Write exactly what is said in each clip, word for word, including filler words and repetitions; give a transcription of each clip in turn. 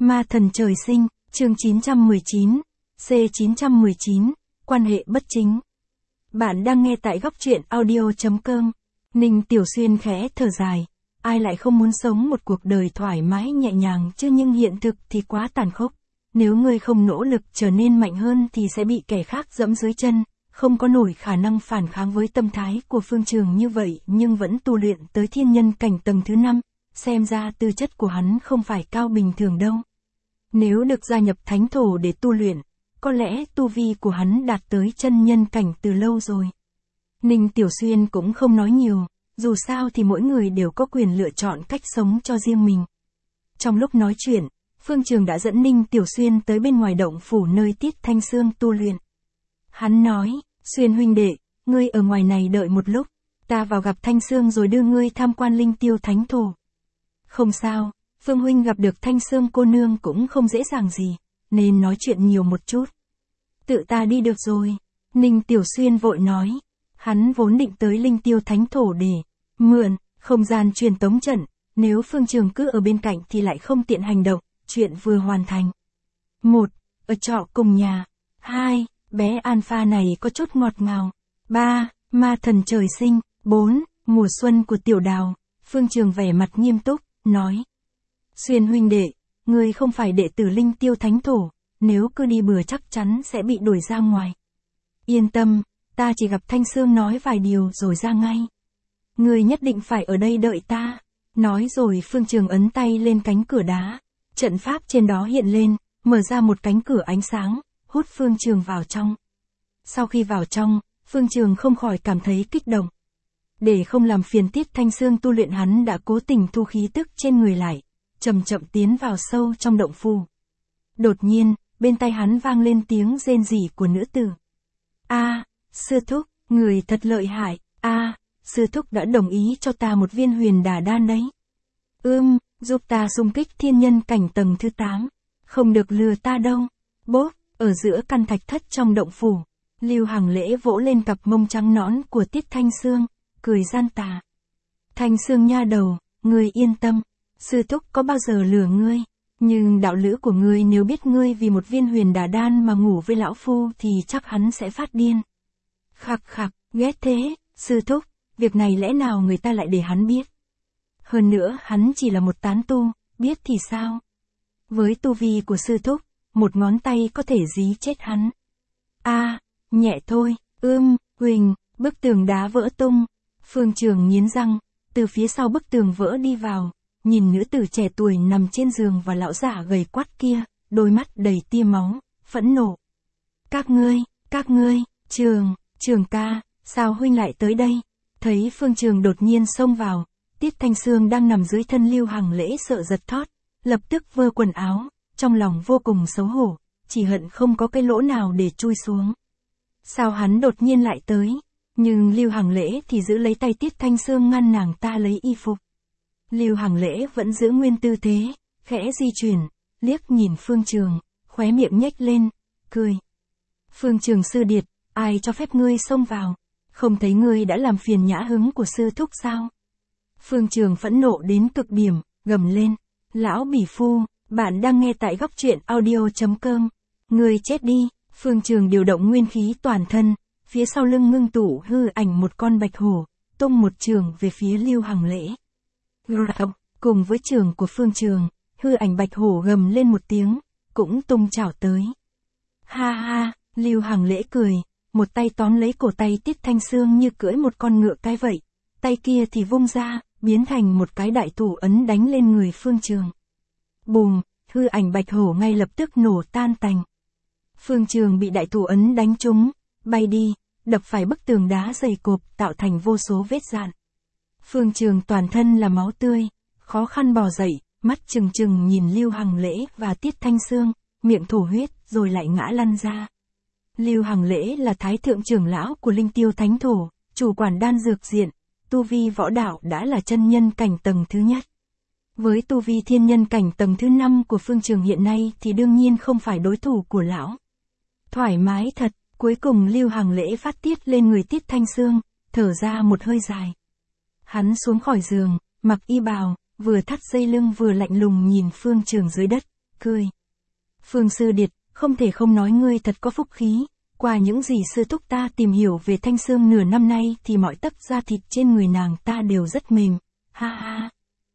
Ma thần trời sinh, chương chín trăm mười chín, C chín trăm mười chín, quan hệ bất chính. Bạn đang nghe tại góc truyện audio.com. Ninh Tiểu Xuyên khẽ thở dài. Ai lại không muốn sống một cuộc đời thoải mái nhẹ nhàng chứ, nhưng hiện thực thì quá tàn khốc. Nếu ngươi không nỗ lực trở nên mạnh hơn thì sẽ bị kẻ khác dẫm dưới chân, không có nổi khả năng phản kháng với tâm thái của Phương Trường như vậy nhưng vẫn tu luyện tới thiên nhân cảnh tầng thứ năm, xem ra tư chất của hắn không phải cao bình thường đâu. Nếu được gia nhập thánh thổ để tu luyện, có lẽ tu vi của hắn đạt tới chân nhân cảnh từ lâu rồi. Ninh Tiểu Xuyên cũng không nói nhiều, dù sao thì mỗi người đều có quyền lựa chọn cách sống cho riêng mình. Trong lúc nói chuyện, Phương Trường đã dẫn Ninh Tiểu Xuyên tới bên ngoài động phủ nơi Tiết Thanh Sương tu luyện. Hắn nói, Xuyên huynh đệ, ngươi ở ngoài này đợi một lúc, ta vào gặp Thanh Sương rồi đưa ngươi tham quan linh tiêu thánh thổ. Không sao, Phương huynh gặp được Thanh Sương cô nương cũng không dễ dàng gì, nên nói chuyện nhiều một chút. Tự ta đi được rồi, Ninh Tiểu Xuyên vội nói. Hắn vốn định tới linh tiêu thánh thổ để mượn không gian truyền tống trận, nếu Phương Trường cứ ở bên cạnh thì lại không tiện hành động, chuyện vừa hoàn thành. Một, ở trọ cùng nhà. Hai, bé Alpha này có chút ngọt ngào. Ba, ma thần trời sinh. Bốn, mùa xuân của tiểu đào. Phương Trường vẻ mặt nghiêm túc, nói. Xuyên huynh đệ, ngươi không phải đệ tử linh tiêu thánh thổ, nếu cứ đi bừa chắc chắn sẽ bị đuổi ra ngoài. Yên tâm, ta chỉ gặp Thanh Sương nói vài điều rồi ra ngay. Ngươi nhất định phải ở đây đợi ta. Nói rồi Phương Trường ấn tay lên cánh cửa đá. Trận pháp trên đó hiện lên, mở ra một cánh cửa ánh sáng, hút Phương Trường vào trong. Sau khi vào trong, Phương Trường không khỏi cảm thấy kích động. Để không làm phiền Tiết Thanh Sương tu luyện, hắn đã cố tình thu khí tức trên người lại, chậm chậm tiến vào sâu trong động phủ. Đột nhiên, bên tai hắn vang lên tiếng rên rỉ của nữ tử. A, sư thúc, người thật lợi hại. A, sư thúc đã đồng ý cho ta một viên huyền đà đan đấy. Ưm, giúp ta xung kích thiên nhân cảnh tầng thứ tám. Không được lừa ta đâu. Bốp, ở giữa căn thạch thất trong động phủ, Lưu Hằng Lễ vỗ lên cặp mông trắng nõn của Tiết Thanh Sương, cười gian tà. Thanh Sương nha đầu, ngươi yên tâm, sư thúc có bao giờ lừa ngươi, nhưng đạo lữ của ngươi nếu biết ngươi vì một viên huyền đà đan mà ngủ với lão phu thì chắc hắn sẽ phát điên. Khặc khặc, ghét thế, sư thúc, việc này lẽ nào người ta lại để hắn biết. Hơn nữa hắn chỉ là một tán tu, biết thì sao. Với tu vi của sư thúc, một ngón tay có thể dí chết hắn. A, nhẹ thôi, ưm, huỳnh, bức tường đá vỡ tung. Phương Trường nghiến răng, từ phía sau bức tường vỡ đi vào, nhìn nữ tử trẻ tuổi nằm trên giường và lão giả gầy quắt kia, đôi mắt đầy tia máu, phẫn nộ. Các ngươi, các ngươi, Trường, Trường ca, sao huynh lại tới đây? Thấy Phương Trường đột nhiên xông vào, Tiết Thanh Sương đang nằm dưới thân Lưu Hằng Lễ sợ giật thót, lập tức vơ quần áo, trong lòng vô cùng xấu hổ, chỉ hận không có cái lỗ nào để chui xuống. Sao hắn đột nhiên lại tới? Nhưng Lưu Hằng Lễ thì giữ lấy tay Tiết Thanh Sương ngăn nàng ta lấy y phục. Lưu Hằng Lễ vẫn giữ nguyên tư thế, khẽ di chuyển, liếc nhìn Phương Trường, khóe miệng nhếch lên, cười. Phương Trường sư điệt, ai cho phép ngươi xông vào? Không thấy ngươi đã làm phiền nhã hứng của sư thúc sao? Phương Trường phẫn nộ đến cực điểm, gầm lên. Lão bỉ phu, bạn đang nghe tại góc truyện audio.com. Ngươi chết đi. Phương Trường điều động nguyên khí toàn thân, phía sau lưng ngưng tụ hư ảnh một con bạch hổ, tung một trường về phía Lưu Hằng Lễ. Cùng với trường của Phương Trường, hư ảnh bạch hổ gầm lên một tiếng, cũng tung chảo tới. Ha ha, Lưu Hằng Lễ cười, một tay tóm lấy cổ tay Tiết Thanh Sương như cưỡi một con ngựa cái vậy, tay kia thì vung ra, biến thành một cái đại thủ ấn đánh lên người Phương Trường. Bùm, hư ảnh bạch hổ ngay lập tức nổ tan tành. Phương Trường bị đại thủ ấn đánh trúng, bay đi, đập phải bức tường đá dày cộp tạo thành vô số vết rạn. Phương Trường toàn thân là máu tươi, khó khăn bò dậy, mắt trừng trừng nhìn Lưu Hằng Lễ và Tiết Thanh Sương, miệng thổ huyết rồi lại ngã lăn ra. Lưu Hằng Lễ là thái thượng trưởng lão của linh tiêu thánh thổ, chủ quản đan dược diện, tu vi võ đạo đã là chân nhân cảnh tầng thứ nhất. Với tu vi thiên nhân cảnh tầng thứ năm của Phương Trường hiện nay thì đương nhiên không phải đối thủ của lão. Thoải mái thật, cuối cùng Lưu Hằng Lễ phát tiết lên người Tiết Thanh Sương, thở ra một hơi dài. Hắn xuống khỏi giường, mặc y bào, vừa thắt dây lưng vừa lạnh lùng nhìn Phương Trường dưới đất, cười. Phương Sư Điệt, không thể không nói ngươi thật có phúc khí, qua những gì sư thúc ta tìm hiểu về Thanh Sương nửa năm nay thì mọi tấc da thịt trên người nàng ta đều rất mềm, ha ha.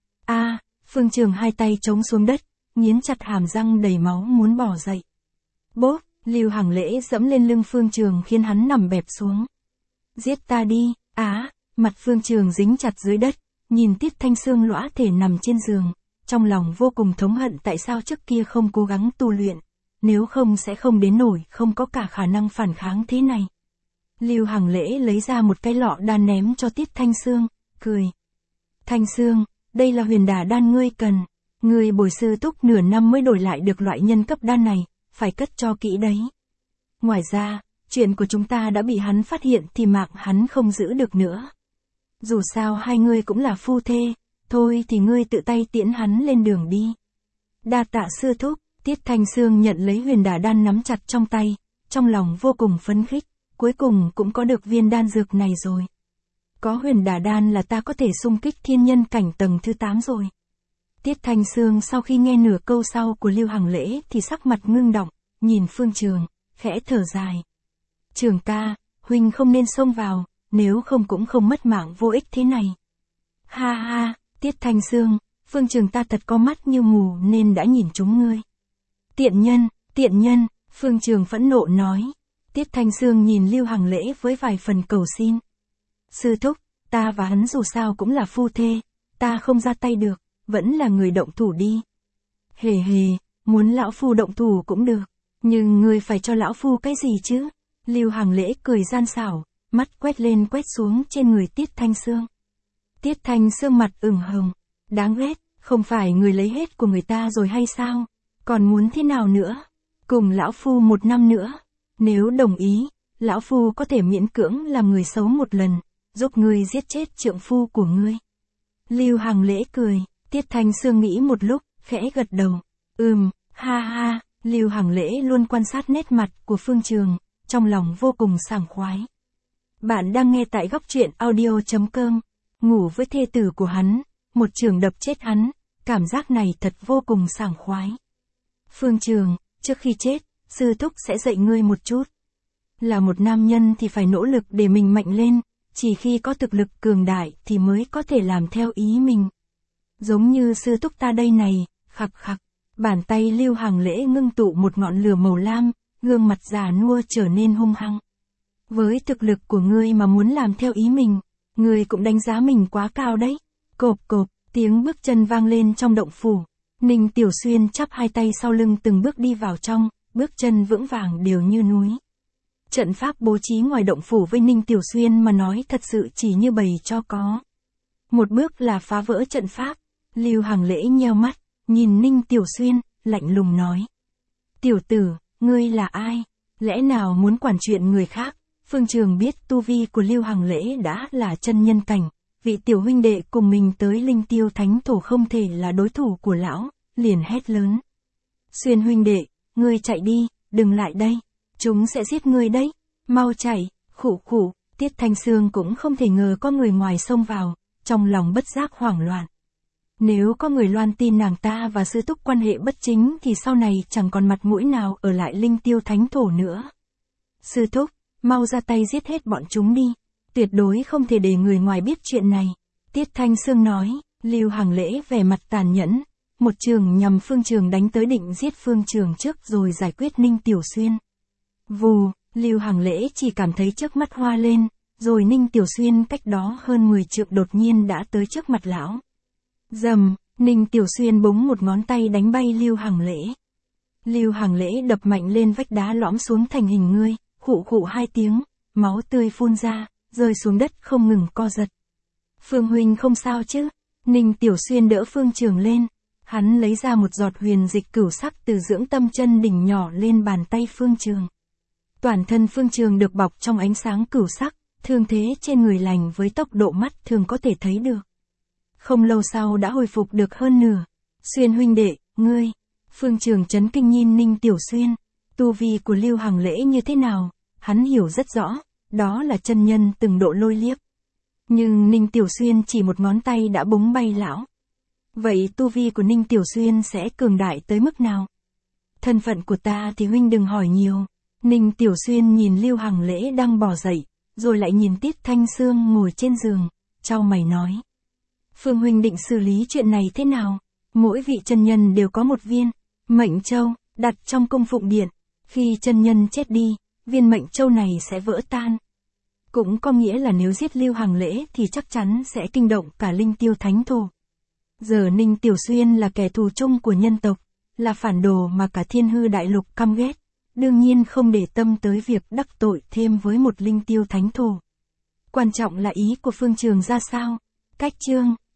A, Phương Trường hai tay chống xuống đất, nghiến chặt hàm răng đầy máu muốn bỏ dậy. Bốp, Lưu Hằng Lễ dẫm lên lưng Phương Trường khiến hắn nằm bẹp xuống. Giết ta đi, á, mặt Phương Trường dính chặt dưới đất, nhìn Tiết Thanh Sương lõa thể nằm trên giường, trong lòng vô cùng thống hận tại sao trước kia không cố gắng tu luyện, nếu không sẽ không đến nổi không có cả khả năng phản kháng thế này. Lưu Hằng Lễ lấy ra một cái lọ đan ném cho Tiết Thanh Sương, cười. Thanh Sương, đây là huyền đà đan ngươi cần, ngươi bồi sư túc nửa năm mới đổi lại được loại nhân cấp đan này, phải cất cho kỹ đấy. Ngoài ra, chuyện của chúng ta đã bị hắn phát hiện thì mạng hắn không giữ được nữa. Dù sao hai ngươi cũng là phu thê, thôi thì ngươi tự tay tiễn hắn lên đường đi. Đa tạ sư thúc, Tiết Thanh Sương nhận lấy huyền đà đan nắm chặt trong tay, trong lòng vô cùng phấn khích, cuối cùng cũng có được viên đan dược này rồi. Có huyền đà đan là ta có thể xung kích thiên nhân cảnh tầng thứ tám rồi. Tiết Thanh Sương sau khi nghe nửa câu sau của Lưu Hằng Lễ thì sắc mặt ngưng động, nhìn Phương Trường, khẽ thở dài. Trường ca, huynh không nên xông vào, nếu không cũng không mất mạng vô ích thế này. Ha ha, Tiết Thanh Sương, Phương Trường ta thật có mắt như mù nên đã nhìn chúng ngươi. Tiện nhân, tiện nhân, Phương Trường phẫn nộ nói. Tiết Thanh Sương nhìn Lưu Hằng Lễ với vài phần cầu xin. Sư thúc, ta và hắn dù sao cũng là phu thê, ta không ra tay được, vẫn là người động thủ đi. Hề hề, muốn lão phu động thủ cũng được, nhưng ngươi phải cho lão phu cái gì chứ? Lưu Hằng Lễ cười gian xảo, mắt quét lên quét xuống trên người Tiết Thanh Sương. Tiết Thanh Sương mặt ửng hồng, đáng ghét, không phải người lấy hết của người ta rồi hay sao? Còn muốn thế nào nữa? Cùng lão phu một năm nữa, nếu đồng ý, lão phu có thể miễn cưỡng làm người xấu một lần, giúp ngươi giết chết trượng phu của ngươi. Lưu Hằng Lễ cười, Tiết Thanh Sương nghĩ một lúc, khẽ gật đầu. Ừm, ha ha, Lưu Hằng Lễ luôn quan sát nét mặt của Phương Trường, trong lòng vô cùng sảng khoái. Bạn đang nghe tại góc truyện audio chấm com, ngủ với thê tử của hắn, một trường đập chết hắn, cảm giác này thật vô cùng sảng khoái. Phương Trường, trước khi chết, sư thúc sẽ dạy ngươi một chút. Là một nam nhân thì phải nỗ lực để mình mạnh lên, chỉ khi có thực lực cường đại thì mới có thể làm theo ý mình. Giống như sư thúc ta đây này, khặc khặc, bàn tay Lưu Hằng Lễ ngưng tụ một ngọn lửa màu lam, gương mặt già nua trở nên hung hăng. Với thực lực của ngươi mà muốn làm theo ý mình, ngươi cũng đánh giá mình quá cao đấy. Cộp cộp, tiếng bước chân vang lên trong động phủ. Ninh Tiểu Xuyên chắp hai tay sau lưng từng bước đi vào trong, bước chân vững vàng đều như núi. Trận pháp bố trí ngoài động phủ với Ninh Tiểu Xuyên mà nói thật sự chỉ như bầy cho có. Một bước là phá vỡ trận pháp. Lưu Hằng Lễ nheo mắt, nhìn Ninh Tiểu Xuyên, lạnh lùng nói. Tiểu tử, ngươi là ai? Lẽ nào muốn quản chuyện người khác? Phương Trường biết tu vi của Lưu Hằng Lễ đã là chân nhân cảnh, vị tiểu huynh đệ cùng mình tới Linh Tiêu Thánh Thổ không thể là đối thủ của lão, liền hét lớn. Xuyên huynh đệ, ngươi chạy đi, đừng lại đây, chúng sẽ giết ngươi đấy, mau chạy, khụ khụ. Tiết Thanh Sương cũng không thể ngờ có người ngoài xông vào, trong lòng bất giác hoảng loạn. Nếu có người loan tin nàng ta và sư thúc quan hệ bất chính thì sau này chẳng còn mặt mũi nào ở lại Linh Tiêu Thánh Thổ nữa. Sư thúc, mau ra tay giết hết bọn chúng đi, tuyệt đối không thể để người ngoài biết chuyện này. Tiết Thanh Sương nói. Lưu Hằng Lễ vẻ mặt tàn nhẫn, một trường nhằm Phương Trường đánh tới định giết Phương Trường trước rồi giải quyết Ninh Tiểu Xuyên. Vù, Lưu Hằng Lễ chỉ cảm thấy trước mắt hoa lên, rồi Ninh Tiểu Xuyên cách đó hơn mười trượng đột nhiên đã tới trước mặt lão. Dầm, Ninh Tiểu Xuyên búng một ngón tay đánh bay Lưu Hằng Lễ. Lưu Hằng Lễ đập mạnh lên vách đá lõm xuống thành hình ngươi, khụ khụ hai tiếng, máu tươi phun ra, rơi xuống đất không ngừng co giật. Phương huynh không sao chứ? Ninh Tiểu Xuyên đỡ Phương Trường lên, hắn lấy ra một giọt huyền dịch cửu sắc từ dưỡng tâm chân đỉnh nhỏ lên bàn tay Phương Trường. Toàn thân Phương Trường được bọc trong ánh sáng cửu sắc, thương thế trên người lành với tốc độ mắt thường có thể thấy được. Không lâu sau đã hồi phục được hơn nửa. Xuyên huynh đệ, ngươi. Phương Trường chấn kinh nhìn Ninh Tiểu Xuyên. Tu vi của Lưu Hằng Lễ như thế nào, hắn hiểu rất rõ, đó là chân nhân từng độ lôi liếc. Nhưng Ninh Tiểu Xuyên chỉ một ngón tay đã búng bay lão. Vậy tu vi của Ninh Tiểu Xuyên sẽ cường đại tới mức nào? Thân phận của ta thì huynh đừng hỏi nhiều. Ninh Tiểu Xuyên nhìn Lưu Hằng Lễ đang bò dậy, rồi lại nhìn Tiết Thanh Sương ngồi trên giường, chau mày nói. Phương huynh định xử lý chuyện này thế nào? Mỗi vị chân nhân đều có một viên mệnh châu, đặt trong cung phụng điện. Khi chân nhân chết đi, viên mệnh châu này sẽ vỡ tan. Cũng có nghĩa là nếu giết Lưu Hằng Lễ thì chắc chắn sẽ kinh động cả Linh Tiêu Thánh Thổ. Giờ Ninh Tiểu Xuyên là kẻ thù chung của nhân tộc, là phản đồ mà cả Thiên Hư Đại Lục căm ghét, đương nhiên không để tâm tới việc đắc tội thêm với một Linh Tiêu Thánh Thổ. Quan trọng là ý của Phương Trường ra sao? Cách chương